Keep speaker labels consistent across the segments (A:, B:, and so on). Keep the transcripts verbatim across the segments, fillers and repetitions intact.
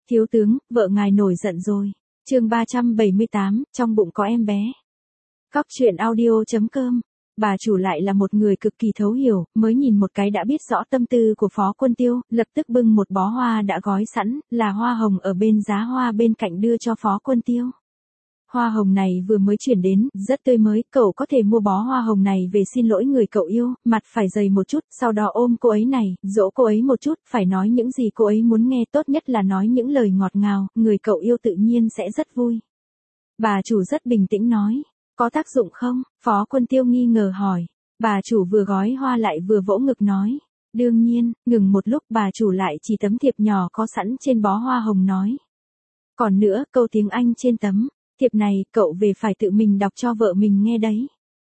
A: Thiếu tướng, vợ ngài nổi giận rồi. Chương ba trăm bảy mươi tám, trong bụng có em bé. Cóc truyện audio chấm com. Bà chủ lại là một người cực kỳ thấu hiểu, mới nhìn một cái đã biết rõ tâm tư của Phó Quân Tiêu, lập tức bưng một bó hoa đã gói sẵn, là hoa hồng ở bên giá hoa bên cạnh đưa cho Phó Quân Tiêu. Hoa hồng này vừa mới chuyển đến, rất tươi mới, cậu có thể mua bó hoa hồng này về xin lỗi người cậu yêu, mặt phải dày một chút, sau đó ôm cô ấy này, dỗ cô ấy một chút, phải nói những gì cô ấy muốn nghe, tốt nhất là nói những lời ngọt ngào, người cậu yêu tự nhiên sẽ rất vui. Bà chủ rất bình tĩnh nói, có tác dụng không? Phó Quân Tiêu nghi ngờ hỏi. Bà chủ vừa gói hoa lại vừa vỗ ngực nói, đương nhiên. Ngừng một lúc bà chủ lại chỉ tấm thiệp nhỏ có sẵn trên bó hoa hồng nói. Còn nữa, câu tiếng Anh trên tấm thiệp này, cậu về phải tự mình đọc cho vợ mình nghe đấy.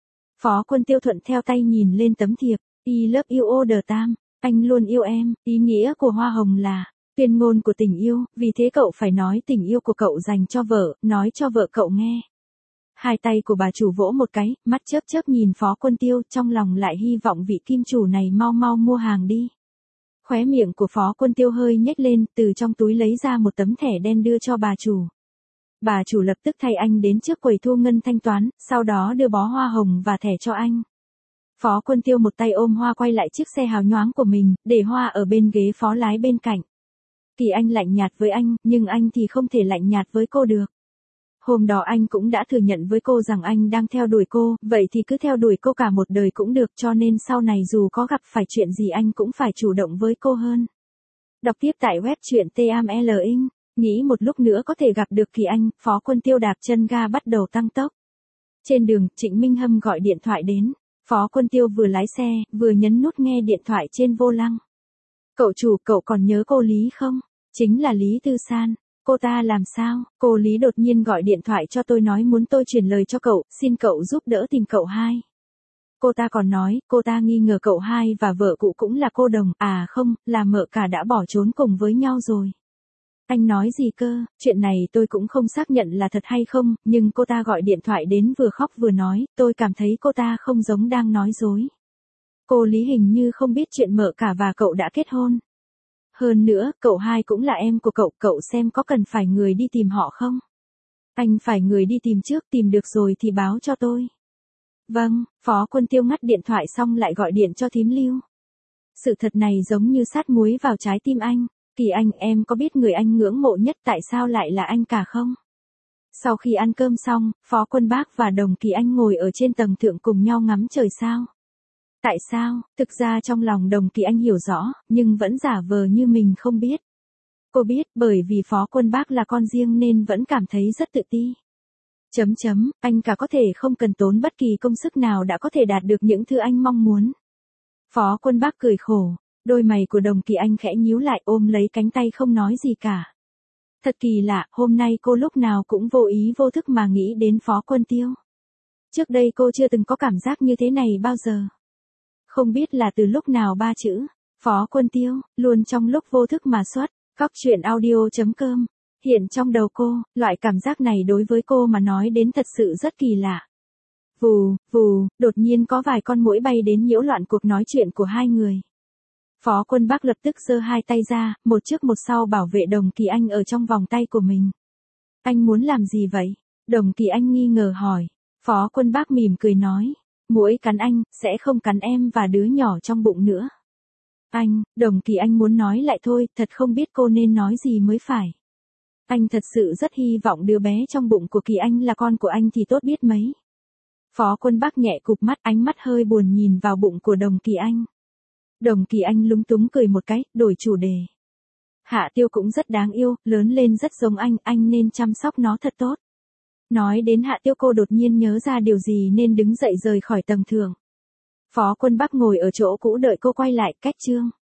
A: Phó Quân Tiêu thuận theo tay nhìn lên tấm thiệp, I love you all the time, anh luôn yêu em, ý nghĩa của hoa hồng là tuyên ngôn của tình yêu, vì thế cậu phải nói tình yêu của cậu dành cho vợ, nói cho vợ cậu nghe. Hai tay của bà chủ vỗ một cái, mắt chớp chớp nhìn Phó Quân Tiêu, trong lòng lại hy vọng vị kim chủ này mau mau mua hàng đi. Khóe miệng của Phó Quân Tiêu hơi nhếch lên, từ trong túi lấy ra một tấm thẻ đen đưa cho bà chủ. Bà chủ lập tức thay anh đến trước quầy thu ngân thanh toán, sau đó đưa bó hoa hồng và thẻ cho anh. Phó Quân Tiêu một tay ôm hoa quay lại chiếc xe hào nhoáng của mình, để hoa ở bên ghế phó lái bên cạnh. Kỳ Anh lạnh nhạt với anh, nhưng anh thì không thể lạnh nhạt với cô được. Hôm đó anh cũng đã thừa nhận với cô rằng anh đang theo đuổi cô, vậy thì cứ theo đuổi cô cả một đời cũng được, cho nên sau này dù có gặp phải chuyện gì anh cũng phải chủ động với cô hơn. Đọc tiếp tại web truyện T M L Ing. Nghĩ một lúc nữa có thể gặp được Kỳ Anh, Phó Quân Tiêu đạp chân ga bắt đầu tăng tốc. Trên đường, Trịnh Minh Hâm gọi điện thoại đến. Phó Quân Tiêu vừa lái xe, vừa nhấn nút nghe điện thoại trên vô lăng. Cậu chủ, cậu còn nhớ cô Lý không? Chính là Lý Tư San. Cô ta làm sao? Cô Lý đột nhiên gọi điện thoại cho tôi nói muốn tôi truyền lời cho cậu, xin cậu giúp đỡ tìm cậu hai. Cô ta còn nói, cô ta nghi ngờ cậu hai và vợ cũ cũng là cô đồng, à không, là mợ cả đã bỏ trốn cùng với nhau rồi. Anh nói gì cơ, chuyện này tôi cũng không xác nhận là thật hay không, nhưng cô ta gọi điện thoại đến vừa khóc vừa nói, tôi cảm thấy cô ta không giống đang nói dối. Cô Lý hình như không biết chuyện mợ cả và cậu đã kết hôn. Hơn nữa, cậu hai cũng là em của cậu, cậu xem có cần phải người đi tìm họ không? Anh phải người đi tìm trước, tìm được rồi thì báo cho tôi. Vâng, Phó Quân Tiêu ngắt điện thoại xong lại gọi điện cho thím Lưu. Sự thật này giống như sát muối vào trái tim anh. Kỳ Anh, em có biết người anh ngưỡng mộ nhất tại sao lại là anh cả không? Sau khi ăn cơm xong, Phó Quân Bác và Đồng Kỳ Anh ngồi ở trên tầng thượng cùng nhau ngắm trời sao. Tại sao? Thực ra trong lòng Đồng Kỳ Anh hiểu rõ, nhưng vẫn giả vờ như mình không biết. Cô biết, bởi vì Phó Quân Bác là con riêng nên vẫn cảm thấy rất tự ti. Chấm chấm, anh cả có thể không cần tốn bất kỳ công sức nào đã có thể đạt được những thứ anh mong muốn. Phó Quân Bác cười khổ. Đôi mày của Đồng Kỳ Anh khẽ nhíu lại, ôm lấy cánh tay không nói gì cả. Thật kỳ lạ, hôm nay cô lúc nào cũng vô ý vô thức mà nghĩ đến Phó Quân Tiêu. Trước đây cô chưa từng có cảm giác như thế này bao giờ. Không biết là từ lúc nào ba chữ Phó Quân Tiêu luôn trong lúc vô thức mà xuất. Cóc truyện audio chấm com. Hiện trong đầu cô, loại cảm giác này đối với cô mà nói đến thật sự rất kỳ lạ. Vù, vù, đột nhiên có vài con muỗi bay đến nhiễu loạn cuộc nói chuyện của hai người. Phó Quân Bác lập tức giơ hai tay ra, một trước một sau bảo vệ Đồng Kỳ Anh ở trong vòng tay của mình. Anh muốn làm gì vậy? Đồng Kỳ Anh nghi ngờ hỏi. Phó Quân Bác mỉm cười nói, muỗi cắn anh, sẽ không cắn em và đứa nhỏ trong bụng nữa. Anh, Đồng Kỳ Anh muốn nói lại thôi, thật không biết cô nên nói gì mới phải. Anh thật sự rất hy vọng đứa bé trong bụng của Kỳ Anh là con của anh thì tốt biết mấy. Phó Quân Bác nhẹ cụp mắt, ánh mắt hơi buồn nhìn vào bụng của Đồng Kỳ Anh. Đồng Kỳ Anh lúng túng cười một cái, đổi chủ đề. Hạ Tiêu cũng rất đáng yêu, lớn lên rất giống anh, anh nên chăm sóc nó thật tốt. Nói đến Hạ Tiêu cô đột nhiên nhớ ra điều gì nên đứng dậy rời khỏi tầng thượng. Phó Quân Bác ngồi ở chỗ cũ đợi cô quay lại, cách chương.